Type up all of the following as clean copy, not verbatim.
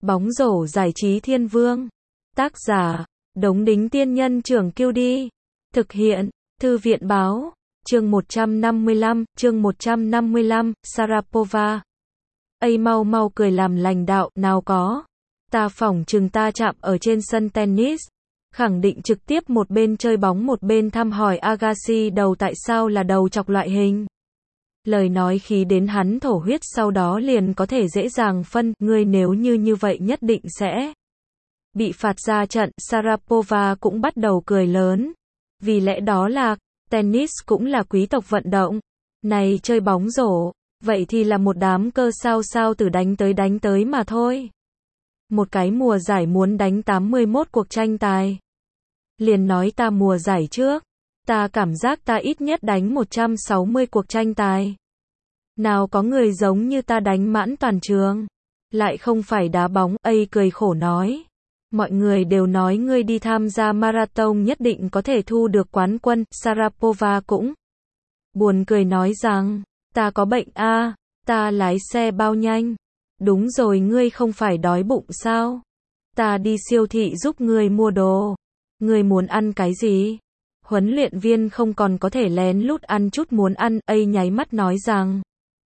Bóng rổ giải trí thiên vương. Tác giả, Đống Đính Tiên Nhân Trưởng Kiêu Đi. Thực hiện, Thư viện Báo. Chương 155, Sharapova. Ây mau mau cười làm lành đạo, nào có. Ta phỏng chừng ta chạm ở trên sân tennis. Khẳng định trực tiếp một bên chơi bóng một bên thăm hỏi Agassi đầu tại sao là đầu chọc loại hình. Lời nói khí đến hắn thổ huyết sau đó liền có thể dễ dàng phân, ngươi nếu như vậy nhất định sẽ bị phạt ra trận. Sharapova cũng bắt đầu cười lớn. Vì lẽ đó là, tennis cũng là quý tộc vận động. Này chơi bóng rổ, vậy thì là một đám cơ sao từ đánh tới mà thôi. Một cái mùa giải muốn đánh 81 cuộc tranh tài. Liền nói ta mùa giải trước, ta cảm giác ta ít nhất đánh 160 cuộc tranh tài. Nào có người giống như ta đánh mãn toàn trường. Lại không phải đá bóng, Ây cười khổ nói. Mọi người đều nói ngươi đi tham gia marathon nhất định có thể thu được quán quân. Sharapova cũng buồn cười nói rằng, ta có bệnh a, ta lái xe bao nhanh. Đúng rồi, ngươi không phải đói bụng sao? Ta đi siêu thị giúp ngươi mua đồ. Ngươi muốn ăn cái gì? Huấn luyện viên không còn có thể lén lút ăn chút muốn ăn. Ây nháy mắt nói rằng,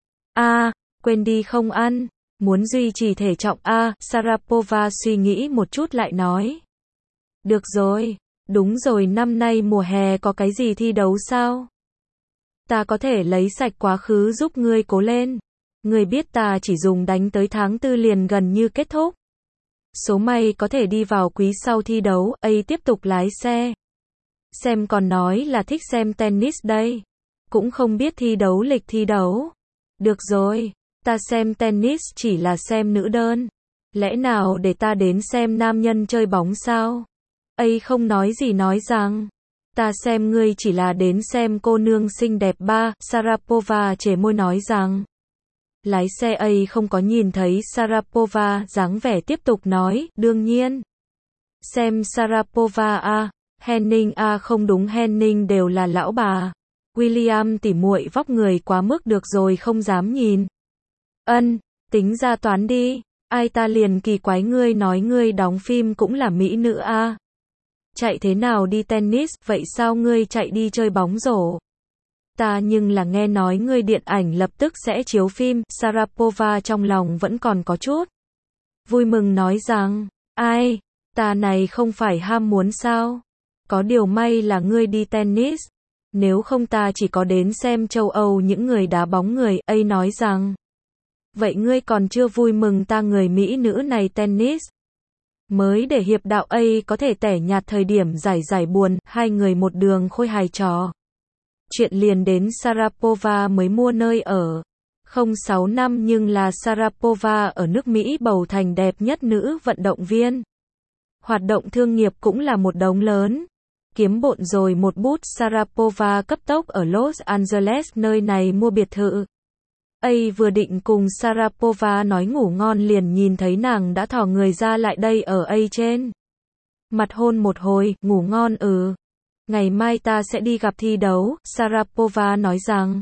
quên đi không ăn. Muốn duy trì thể trọng Sharapova suy nghĩ một chút lại nói. Được rồi, đúng rồi, năm nay mùa hè có cái gì thi đấu sao? Ta có thể lấy sạch quá khứ giúp ngươi cố lên. Ngươi biết ta chỉ dùng đánh tới tháng 4 liền gần như kết thúc. Số may có thể đi vào quý sau thi đấu. Ây tiếp tục lái xe. Xem còn nói là thích xem tennis đây. Cũng không biết thi đấu lịch thi đấu. Được rồi, ta xem tennis chỉ là xem nữ đơn. Lẽ nào để ta đến xem nam nhân chơi bóng sao? Ây không nói gì nói rằng, ta xem ngươi chỉ là đến xem cô nương xinh đẹp ba. Sharapova chề môi nói rằng, lái xe. Ây không có nhìn thấy Sharapova dáng vẻ tiếp tục nói, đương nhiên. Xem Sharapova Henning không đúng, Henning đều là lão bà. William tỉ muội vóc người quá mức được rồi không dám nhìn. Tính ra toán đi. Ai ta liền kỳ quái, ngươi nói ngươi đóng phim cũng là mỹ nữ Chạy thế nào đi tennis, vậy sao ngươi chạy đi chơi bóng rổ? Ta nhưng là nghe nói ngươi điện ảnh lập tức sẽ chiếu phim. Sharapova trong lòng vẫn còn có chút vui mừng nói rằng, ai, ta này không phải ham muốn sao? Có điều may là ngươi đi tennis. Nếu không ta chỉ có đến xem châu Âu những người đá bóng người. Ây nói rằng, vậy ngươi còn chưa vui mừng ta người mỹ nữ này tennis. Mới để hiệp đạo Ây có thể tẻ nhạt thời điểm giải buồn, hai người một đường khôi hài trò. Chuyện liền đến Sharapova mới mua nơi ở. Không 6 năm nhưng là Sharapova ở nước Mỹ bầu thành đẹp nhất nữ vận động viên. Hoạt động thương nghiệp cũng là một đống lớn. Kiếm bộn rồi một bút. Sharapova cấp tốc ở Los Angeles nơi này mua biệt thự. Ây vừa định cùng Sharapova nói ngủ ngon liền nhìn thấy nàng đã thò người ra lại đây ở Ây trên mặt hôn một hồi. Ngủ ngon ngày mai ta sẽ đi gặp thi đấu. Sharapova nói rằng,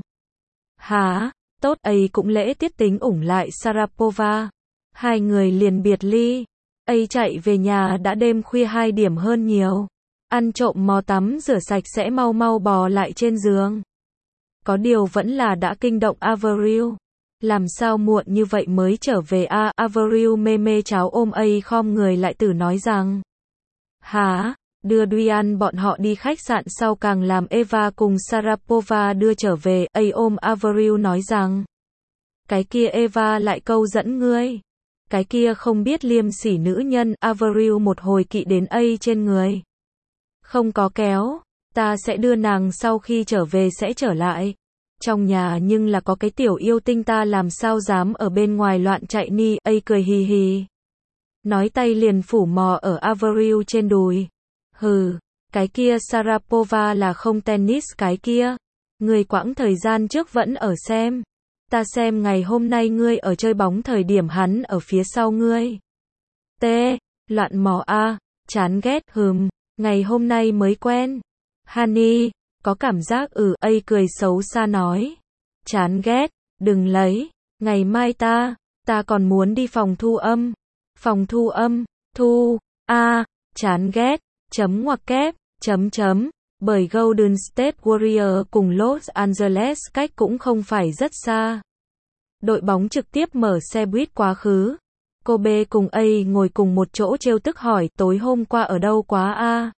hả, tốt. Ây cũng lễ tiết tính ủng lại Sharapova. Hai người liền biệt ly. Ây chạy về nhà đã đêm khuya 2 điểm hơn nhiều. Ăn trộm mò tắm rửa sạch sẽ mau mau bò lại trên giường. Có điều vẫn là đã kinh động Avril. Làm sao muộn như vậy mới trở về Avril mê cháo ôm Ây khom người lại tử nói rằng, hả, đưa Duyan bọn họ đi khách sạn sau càng làm Eva cùng Sharapova đưa trở về. Ây ôm Avril nói rằng, cái kia Eva lại câu dẫn ngươi. Cái kia không biết liêm sỉ nữ nhân. Avril một hồi kỵ đến Ây trên người. Không có kéo, ta sẽ đưa nàng sau khi trở về sẽ trở lại. Trong nhà nhưng là có cái tiểu yêu tinh, ta làm sao dám ở bên ngoài loạn chạy ni. Ây cười hì hì. Nói tay liền phủ mò ở Avril trên đùi. Hừ, cái kia Sharapova là không tennis cái kia. Ngươi quãng thời gian trước vẫn ở xem. Ta xem ngày hôm nay ngươi ở chơi bóng thời điểm hắn ở phía sau ngươi. Loạn mò chán ghét. Ngày hôm nay mới quen. Honey, có cảm giác Ây cười xấu xa nói. Chán ghét, đừng lấy. Ngày mai ta còn muốn đi phòng thu âm. Phòng thu âm, thu, chán ghét, ngoặc kép, bởi Golden State Warriors cùng Los Angeles cách cũng không phải rất xa. Đội bóng trực tiếp mở xe buýt quá khứ. Kobe cùng A ngồi cùng một chỗ trêu tức hỏi tối hôm qua ở đâu quá a?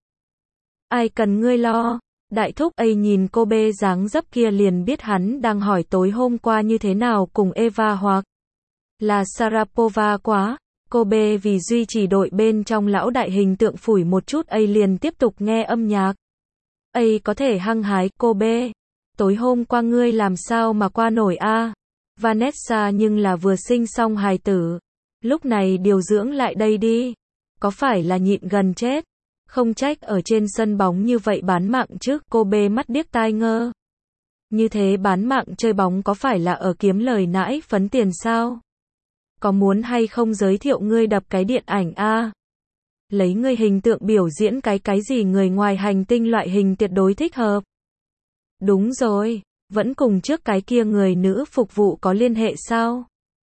Ai cần ngươi lo? Đại thúc A nhìn Kobe dáng dấp kia liền biết hắn đang hỏi tối hôm qua như thế nào cùng Eva hoặc là Sharapova quá. Kobe vì duy trì đội bên trong lão đại hình tượng phủi một chút A liền tiếp tục nghe âm nhạc. A có thể hăng hái, Kobe. Tối hôm qua ngươi làm sao mà qua nổi a? Vanessa nhưng là vừa sinh xong hài tử. Lúc này điều dưỡng lại đây đi. Có phải là nhịn gần chết? Không trách ở trên sân bóng như vậy bán mạng chứ, Kobe mắt điếc tai ngơ. Như thế bán mạng chơi bóng có phải là ở kiếm lời nãi phấn tiền sao? Có muốn hay không giới thiệu ngươi đập cái điện ảnh a? Lấy ngươi hình tượng biểu diễn cái gì người ngoài hành tinh loại hình tuyệt đối thích hợp. Đúng rồi, vẫn cùng trước cái kia người nữ phục vụ có liên hệ sao?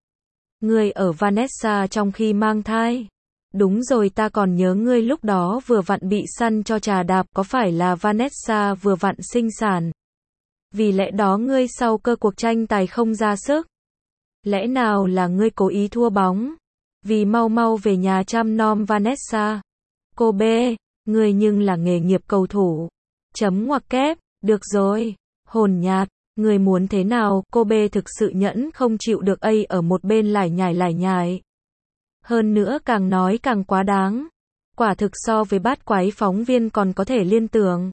Ngươi ở Vanessa trong khi mang thai. Đúng rồi ta còn nhớ ngươi lúc đó vừa vặn bị săn cho trà đạp có phải là Vanessa vừa vặn sinh sản. Vì lẽ đó ngươi sau cơ cuộc tranh tài không ra sức. Lẽ nào là ngươi cố ý thua bóng? Vì mau mau về nhà chăm nom Vanessa. Kobe, ngươi nhưng là nghề nghiệp cầu thủ. Ngoặc kép, được rồi. Hồn nhạt, ngươi muốn thế nào? Kobe thực sự nhẫn không chịu được A ở một bên lải nhải. Hơn nữa càng nói càng quá đáng. Quả thực so với bát quái phóng viên còn có thể liên tưởng.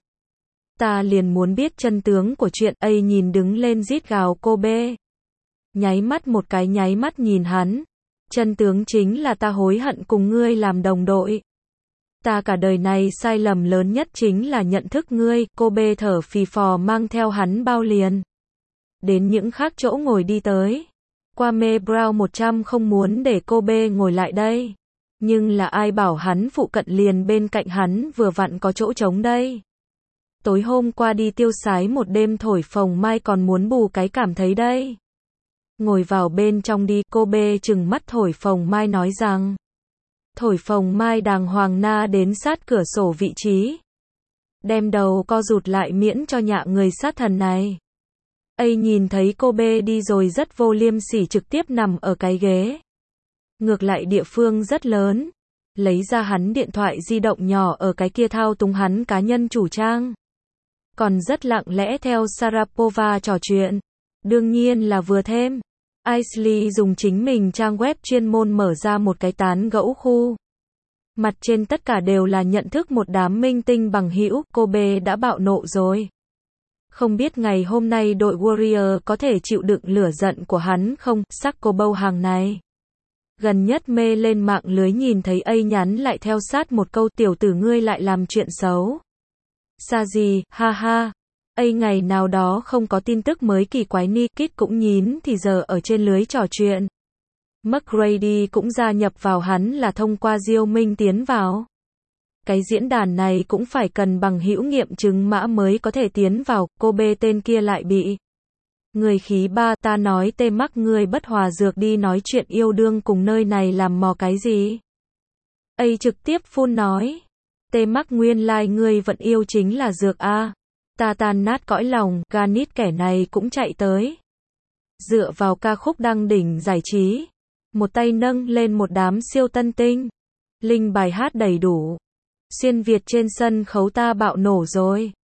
Ta liền muốn biết chân tướng của chuyện. A nhìn đứng lên rít gào Kobe. Nháy mắt một cái nháy mắt nhìn hắn. Chân tướng chính là ta hối hận cùng ngươi làm đồng đội. Ta cả đời này sai lầm lớn nhất chính là nhận thức ngươi. Kobe thở phì phò mang theo hắn bao liền. Đến những khác chỗ ngồi đi tới. Kwame Brown 100 không muốn để Kobe ngồi lại đây. Nhưng là ai bảo hắn phụ cận liền bên cạnh hắn vừa vặn có chỗ trống đây. Tối hôm qua đi tiêu sái một đêm thổi phồng mai còn muốn bù cái cảm thấy đây. Ngồi vào bên trong đi, Kobe trừng mắt thổi phồng mai nói rằng. Thổi phồng mai đàng hoàng na đến sát cửa sổ vị trí. Đem đầu co rụt lại miễn cho nhạ người sát thần này. A nhìn thấy Kobe đi rồi rất vô liêm sỉ trực tiếp nằm ở cái ghế. Ngược lại địa phương rất lớn. Lấy ra hắn điện thoại di động nhỏ ở cái kia thao túng hắn cá nhân chủ trang. Còn rất lặng lẽ theo Sharapova trò chuyện. Đương nhiên là vừa thêm. Aisley dùng chính mình trang web chuyên môn mở ra một cái tán gẫu khu. Mặt trên tất cả đều là nhận thức một đám minh tinh bằng hữu. Kobe đã bạo nộ rồi. Không biết ngày hôm nay đội Warrior có thể chịu đựng lửa giận của hắn không, sắc cô bâu hàng này. Gần nhất mê lên mạng lưới nhìn thấy A nhắn lại theo sát một câu tiểu tử ngươi lại làm chuyện xấu. Sa gì, ha ha. A ngày nào đó không có tin tức mới kỳ quái Nikit cũng nhín thì giờ ở trên lưới trò chuyện. McGrady cũng gia nhập vào hắn là thông qua Diêu Minh tiến vào. Cái diễn đàn này cũng phải cần bằng hữu nghiệm chứng mã mới có thể tiến vào. Kobe tên kia lại bị người khí ba ta nói tê mắc ngươi bất hòa dược đi nói chuyện yêu đương cùng nơi này làm mò cái gì. A trực tiếp phun nói. Tê mắc nguyên lai ngươi vẫn yêu chính là dược a. Ta tan nát cõi lòng, Ganit kẻ này cũng chạy tới. Dựa vào ca khúc đăng đỉnh giải trí. Một tay nâng lên một đám siêu tân tinh. Linh bài hát đầy đủ. Xuyên Việt trên sân khấu ta bạo nổ rồi.